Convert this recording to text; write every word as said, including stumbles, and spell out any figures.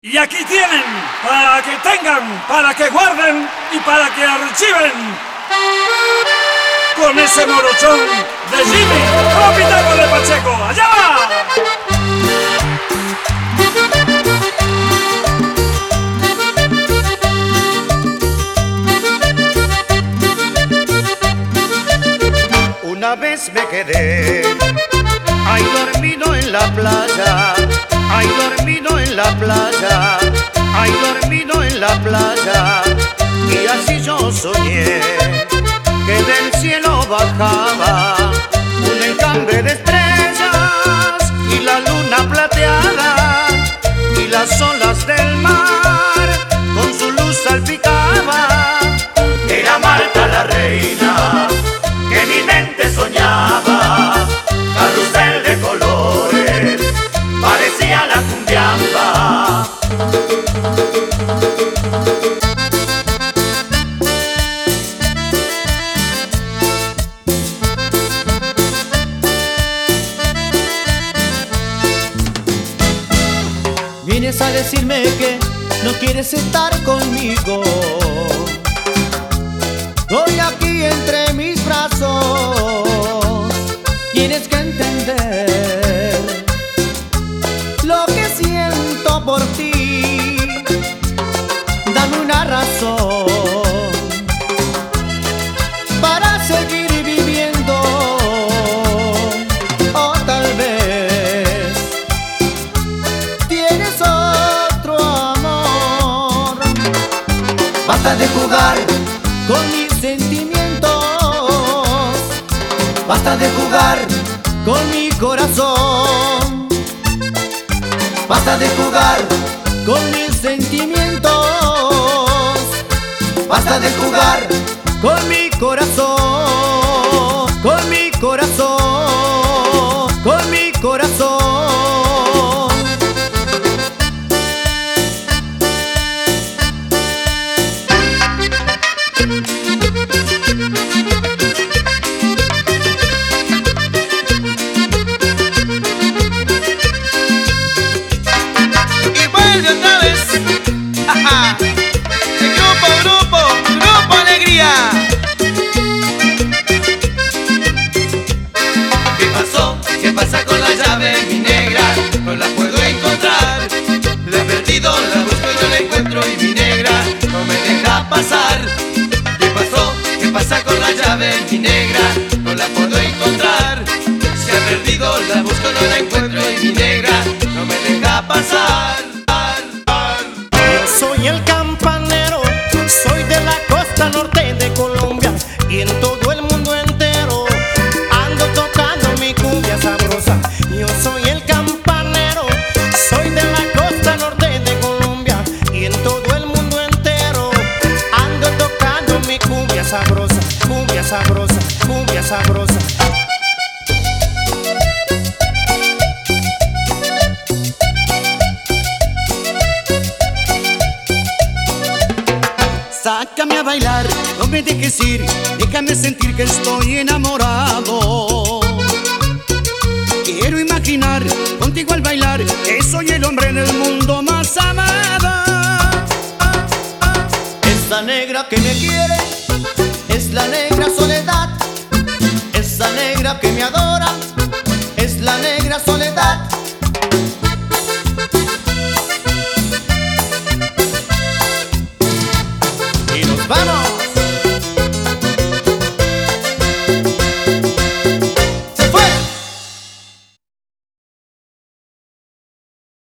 Y aquí tienen, para que tengan, para que guarden y para que archiven. Con ese morochón de Jimmy, Copitaco de Pacheco, ¡allá va! Una vez me quedé ahí dormido en la playa, ahí dormido en la playa, ahí dormido en la playa. Y así yo soñé que del cielo bajaba un encambre de estrellas y la luna plateada y las olas del mar con su luz salpicaban. Era Marta la reina que mi mente soñaba, carrusel de colores, parecía la cumbiamba. Vienes a decirme que no quieres estar conmigo. Estoy aquí entre mis brazos. Tienes que entender lo que siento por ti. Dame una razón para seguir viviendo. O tal vez tienes otro amor. Basta de jugar con mis sentimientos, basta de jugar con mi corazón, basta de jugar con mis sentimientos, basta de jugar con mi corazón, con mi corazón, con mi corazón. Otra vez, ajá. El grupo, grupo, grupo Alegría. ¿Qué pasó? ¿Qué pasa con la llave, mi negra? No la puedo encontrar. La he perdido, la busco y no la encuentro y mi negra no me deja pasar. ¿Qué pasó? ¿Qué pasa con la llave, mi negra? No la puedo encontrar. Se ha perdido, la busco y no la encuentro y mi negra no me deja pasar. Soy el campanero, soy de la costa norte de Colombia y en todo el mundo entero ando tocando mi cumbia sabrosa. Yo soy el campanero, soy de la costa norte de Colombia y en todo el mundo entero ando tocando mi cumbia sabrosa, cumbia sabrosa, cumbia sabrosa. Sácame a bailar, no me dejes ir, déjame sentir que estoy enamorado. Quiero imaginar contigo al bailar que soy el hombre del mundo más amado. Esa negra que me quiere es la negra Soledad. Esa negra que me adora es la negra Soledad. Y nos vamos.